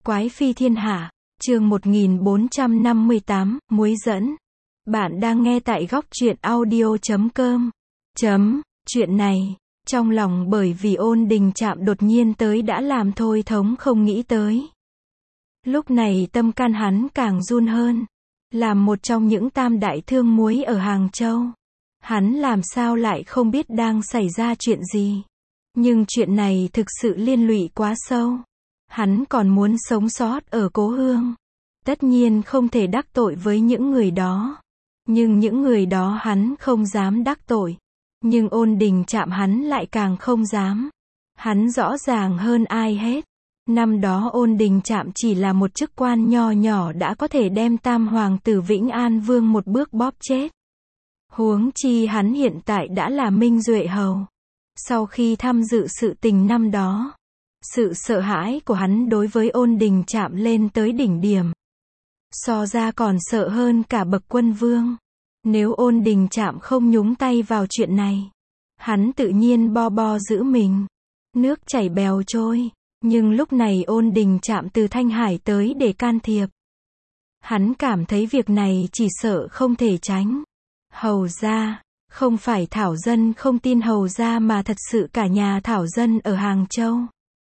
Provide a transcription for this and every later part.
Quái phi thiên hạ, chương 1458, muối dẫn. Bạn đang nghe tại góc truyện audio.com. Chuyện này, trong lòng bởi vì Ôn Đình Trạm đột nhiên tới đã làm Thôi Thống không nghĩ tới. Lúc này tâm can hắn càng run hơn. Làm một trong những tam đại thương muối ở Hàng Châu. Hắn làm sao lại không biết đang xảy ra chuyện gì. Nhưng chuyện này thực sự liên lụy quá sâu. Hắn còn muốn sống sót ở cố hương. Tất nhiên không thể đắc tội với những người đó. Nhưng những người đó hắn không dám đắc tội. Nhưng Ôn Đình Trạm hắn lại càng không dám. Hắn rõ ràng hơn ai hết. Năm đó Ôn Đình Trạm chỉ là một chức quan nho nhỏ đã có thể đem tam hoàng tử Vĩnh An Vương một bước bóp chết. Huống chi hắn hiện tại đã là Minh Duệ Hầu. Sau khi tham dự sự tình năm đó, sự sợ hãi của hắn đối với Ôn Đình Trạm lên tới đỉnh điểm. So ra còn sợ hơn cả bậc quân vương. Nếu Ôn Đình Trạm không nhúng tay vào chuyện này, hắn tự nhiên bo giữ mình. Nước chảy bèo trôi. Nhưng lúc này Ôn Đình Trạm từ Thanh Hải tới để can thiệp. Hắn cảm thấy việc này chỉ sợ không thể tránh. Hầu gia, không phải Thảo Dân không tin Hầu gia mà thật sự cả nhà Thảo Dân ở Hàng Châu.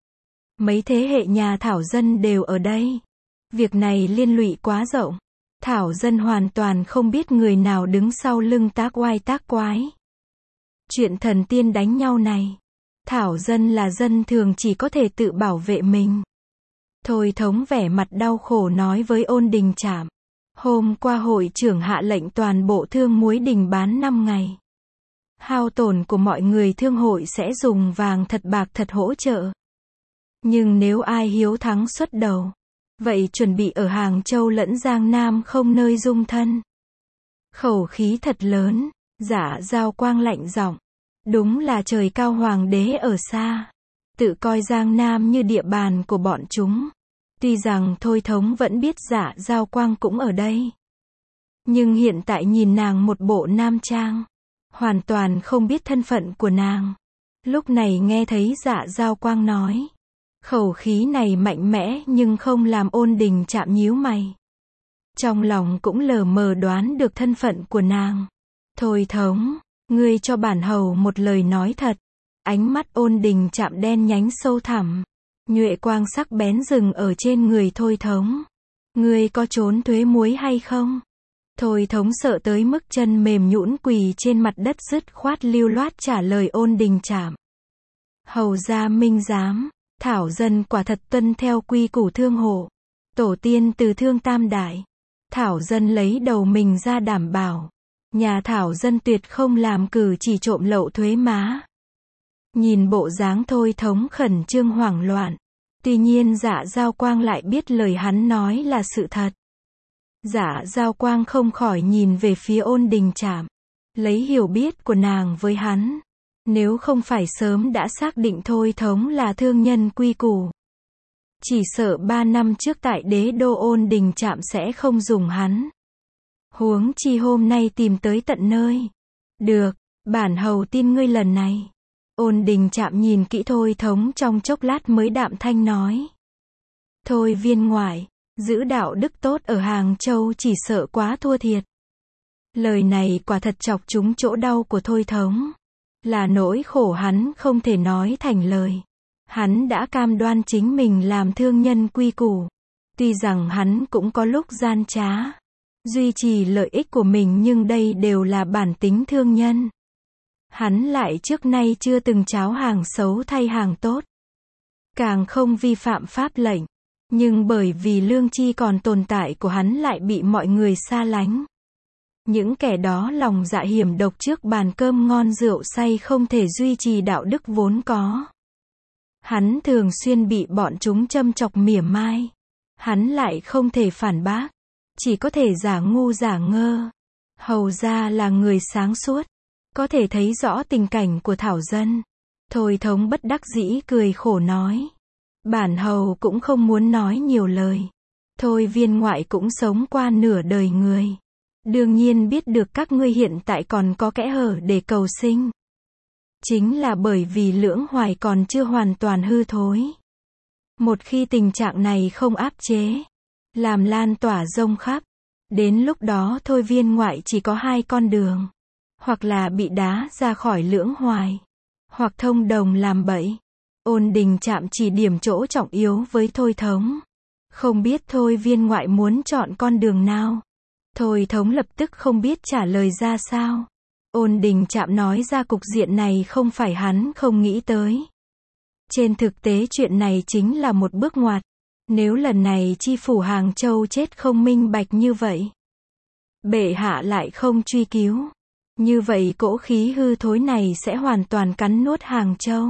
Mấy thế hệ nhà Thảo Dân đều ở đây. Việc này liên lụy quá rộng. Thảo Dân hoàn toàn không biết người nào đứng sau lưng tác oai tác quái. Chuyện thần tiên đánh nhau này. Thảo Dân là dân thường chỉ có thể tự bảo vệ mình. Thôi Thống vẻ mặt đau khổ nói với Ôn Đình Trạm. Hôm qua hội trưởng hạ lệnh toàn bộ thương muối đình bán 5 ngày. Hao tổn của mọi người thương hội sẽ dùng vàng thật bạc thật hỗ trợ. Nhưng nếu ai hiếu thắng xuất đầu, vậy chuẩn bị ở Hàng Châu lẫn Giang Nam không nơi dung thân. Khẩu khí thật lớn, Dạ Giao Quang lạnh giọng. Đúng là trời cao hoàng đế ở xa. Tự coi Giang Nam như địa bàn của bọn chúng. Tuy rằng Thôi Thống vẫn biết Dạ Giao Quang cũng ở đây. Nhưng hiện tại nhìn nàng một bộ nam trang. Hoàn toàn không biết thân phận của nàng. Lúc này nghe thấy Dạ Giao Quang nói. Khẩu khí này mạnh mẽ nhưng không làm Ôn Đình Trạm nhíu mày. Trong lòng cũng lờ mờ đoán được thân phận của nàng. Thôi Thống, ngươi cho bản hầu một lời nói thật. Ánh mắt Ôn Đình Trạm đen nhánh sâu thẳm. Nhuệ quang sắc bén dừng ở trên người Thôi Thống. Ngươi có trốn thuế muối hay không? Thôi Thống sợ tới mức chân mềm nhũn quỳ trên mặt đất dứt khoát lưu loát trả lời Ôn Đình Trạm. Hầu gia minh giám, Thảo Dân quả thật tuân theo quy củ thương hộ. Tổ tiên từ thương tam đại. Thảo Dân lấy đầu mình ra đảm bảo. Nhà Thảo Dân tuyệt không làm cử chỉ trộm lậu thuế má. Nhìn bộ dáng Thôi Thống khẩn trương hoảng loạn. Tuy nhiên Dạ Giao Quang lại biết lời hắn nói là sự thật. Dạ Giao Quang không khỏi nhìn về phía Ôn Đình Trạm. Lấy hiểu biết của nàng với hắn. Nếu không phải sớm đã xác định Thôi Thống là thương nhân quy củ. Chỉ sợ 3 năm trước tại đế đô Ôn Đình Trạm sẽ không dùng hắn. Huống chi hôm nay tìm tới tận nơi. Được, bản hầu tin ngươi lần này. Ôn Đình Trạm nhìn kỹ Thôi Thống trong chốc lát mới đạm thanh nói. Thôi viên ngoại, giữ đạo đức tốt ở Hàng Châu chỉ sợ quá thua thiệt. Lời này quả thật chọc trúng chỗ đau của Thôi Thống. Là nỗi khổ hắn không thể nói thành lời. Hắn đã cam đoan chính mình làm thương nhân quy củ. Tuy rằng hắn cũng có lúc gian trá. Duy trì lợi ích của mình nhưng đây đều là bản tính thương nhân. Hắn lại trước nay chưa từng tráo hàng xấu thay hàng tốt. Càng không vi phạm pháp lệnh. Nhưng bởi vì lương tri còn tồn tại của hắn lại bị mọi người xa lánh. Những kẻ đó lòng dạ hiểm độc trước bàn cơm ngon rượu say không thể duy trì đạo đức vốn có. Hắn thường xuyên bị bọn chúng châm chọc mỉa mai. Hắn lại không thể phản bác. Chỉ có thể giả ngu giả ngơ. Hầu gia là người sáng suốt. Có thể thấy rõ tình cảnh của Thảo Dân. Thôi Thống bất đắc dĩ cười khổ nói. Bản hầu cũng không muốn nói nhiều lời. Thôi viên ngoại cũng sống qua nửa đời người. Đương nhiên biết được các ngươi hiện tại còn có kẽ hở để cầu sinh. Chính là bởi vì lưỡng hoài còn chưa hoàn toàn hư thối. Một khi tình trạng này không áp chế, làm lan tỏa rông khắp, đến lúc đó Thôi Viên Ngoại chỉ có hai con đường. Hoặc là bị đá ra khỏi lưỡng hoài, hoặc thông đồng làm bẫy. Ôn Đình Trạm chỉ điểm chỗ trọng yếu với Thôi Thống. Không biết Thôi Viên Ngoại muốn chọn con đường nào. Thôi Thống lập tức không biết trả lời ra sao. Ôn Đình Trạm nói ra cục diện này không phải hắn không nghĩ tới. Trên thực tế chuyện này chính là một bước ngoặt. Nếu lần này chi phủ Hàng Châu chết không minh bạch như vậy, bệ hạ lại không truy cứu, như vậy cỗ khí hư thối này sẽ hoàn toàn cắn nuốt Hàng Châu.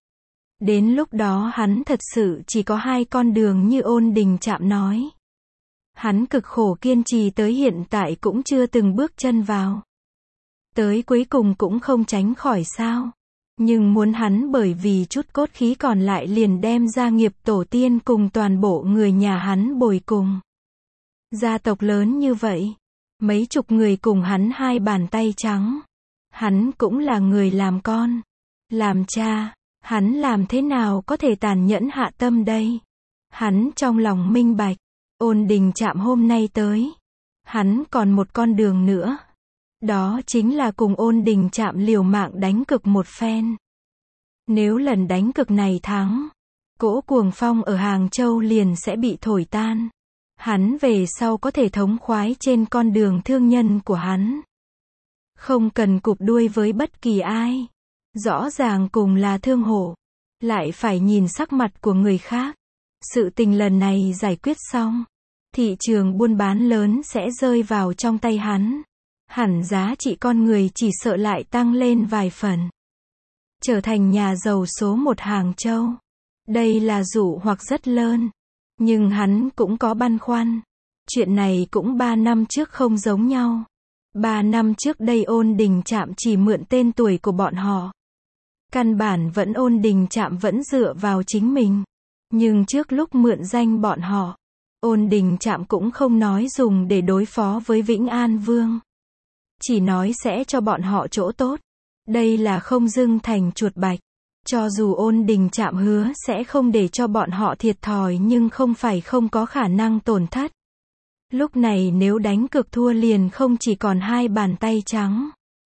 Đến lúc đó hắn thật sự chỉ có hai con đường như Ôn Đình Trạm nói. Hắn cực khổ kiên trì tới hiện tại cũng chưa từng bước chân vào. Tới cuối cùng cũng không tránh khỏi sao. Nhưng muốn hắn bởi vì chút cốt khí còn lại liền đem gia nghiệp tổ tiên cùng toàn bộ người nhà hắn bồi cùng. Gia tộc lớn như vậy, mấy chục người cùng hắn hai bàn tay trắng. Hắn cũng là người làm con, làm cha, hắn làm thế nào có thể tàn nhẫn hạ tâm đây? Hắn trong lòng minh bạch, Ôn Đình Trạm hôm nay tới, hắn còn một con đường nữa. Đó chính là cùng Ôn Đình Trạm liều mạng đánh cực một phen. Nếu lần đánh cực này thắng, cỗ cuồng phong ở Hàng Châu liền sẽ bị thổi tan. Hắn về sau có thể thống khoái trên con đường thương nhân của hắn. Không cần cụp đuôi với bất kỳ ai. Rõ ràng cùng là thương hộ, lại phải nhìn sắc mặt của người khác. Sự tình lần này giải quyết xong, thị trường buôn bán lớn sẽ rơi vào trong tay hắn. Hẳn giá trị con người chỉ sợ lại tăng lên vài phần. Trở thành nhà giàu số một Hàng Châu. Đây là dụ hoặc rất lớn. Nhưng hắn cũng có băn khoăn. Chuyện này cũng 3 năm trước không giống nhau. 3 năm trước đây Ôn Đình Trạm chỉ mượn tên tuổi của bọn họ. Căn bản vẫn Ôn Đình Trạm vẫn dựa vào chính mình. Nhưng trước lúc mượn danh bọn họ, Ôn Đình Trạm cũng không nói dùng để đối phó với Vĩnh An Vương. Chỉ nói sẽ cho bọn họ chỗ tốt. Đây là không dưng thành chuột bạch. Cho dù Ôn Đình Trạm hứa sẽ không để cho bọn họ thiệt thòi nhưng không phải không có khả năng tổn thất. Lúc này nếu đánh cược thua liền không chỉ còn hai bàn tay trắng.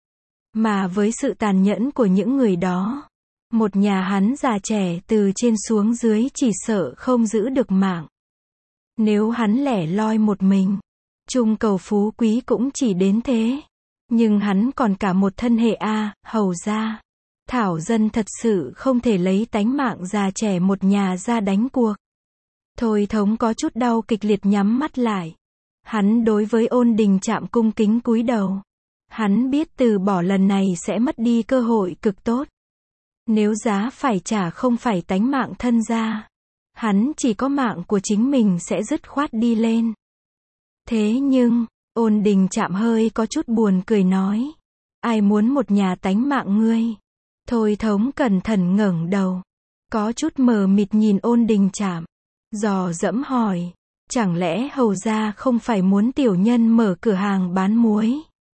Mà với sự tàn nhẫn của những người đó, một nhà hắn già trẻ từ trên xuống dưới chỉ sợ không giữ được mạng. Nếu hắn lẻ loi một mình, chung cầu phú quý cũng chỉ đến thế. Nhưng hắn còn cả một thân hệ hầu gia. Thảo dân thật sự không thể lấy tánh mạng già trẻ một nhà ra đánh cuộc. Thôi Thống có chút đau kịch liệt nhắm mắt lại. Hắn đối với Ôn Đình Trạm cung kính cúi đầu. Hắn biết từ bỏ lần này sẽ mất đi cơ hội cực tốt. Nếu giá phải trả không phải tánh mạng thân gia, hắn chỉ có mạng của chính mình sẽ dứt khoát đi lên. Thế nhưng, Ôn Đình Trạm hơi có chút buồn cười nói. Ai muốn một nhà tánh mạng ngươi? Thôi Thống cẩn thận ngẩng đầu. Có chút mờ mịt nhìn Ôn Đình Trạm. Dò dẫm hỏi. Chẳng lẽ hầu gia không phải muốn tiểu nhân mở cửa hàng bán muối?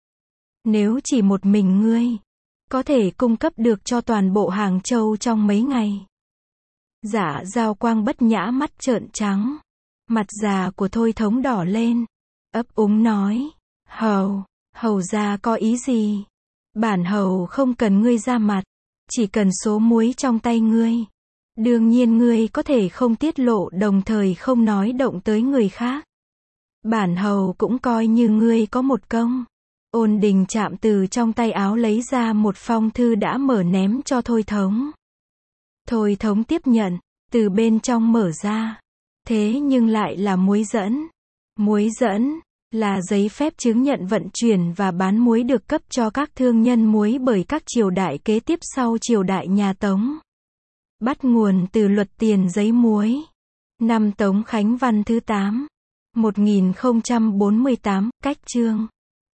Nếu chỉ một mình ngươi, có thể cung cấp được cho toàn bộ Hàng Châu trong mấy ngày. Dạ Giao Quang bất nhã mắt trợn trắng. Mặt già của Thôi Thống đỏ lên. Ấp úng nói. Hầu gia có ý gì? Bản hầu không cần ngươi ra mặt. Chỉ cần số muối trong tay ngươi. Đương nhiên ngươi có thể không tiết lộ đồng thời không nói động tới người khác. Bản hầu cũng coi như ngươi có một công. Ôn Đình Trạm từ trong tay áo lấy ra một phong thư đã mở ném cho Thôi Thống. Thôi Thống tiếp nhận, từ bên trong mở ra. Thế nhưng lại là muối dẫn. Muối dẫn là giấy phép chứng nhận vận chuyển và bán muối được cấp cho các thương nhân muối bởi các triều đại kế tiếp sau triều đại nhà Tống. Bắt nguồn từ luật tiền giấy muối. Năm Tống Khánh Văn thứ 8, 1048, cách chương.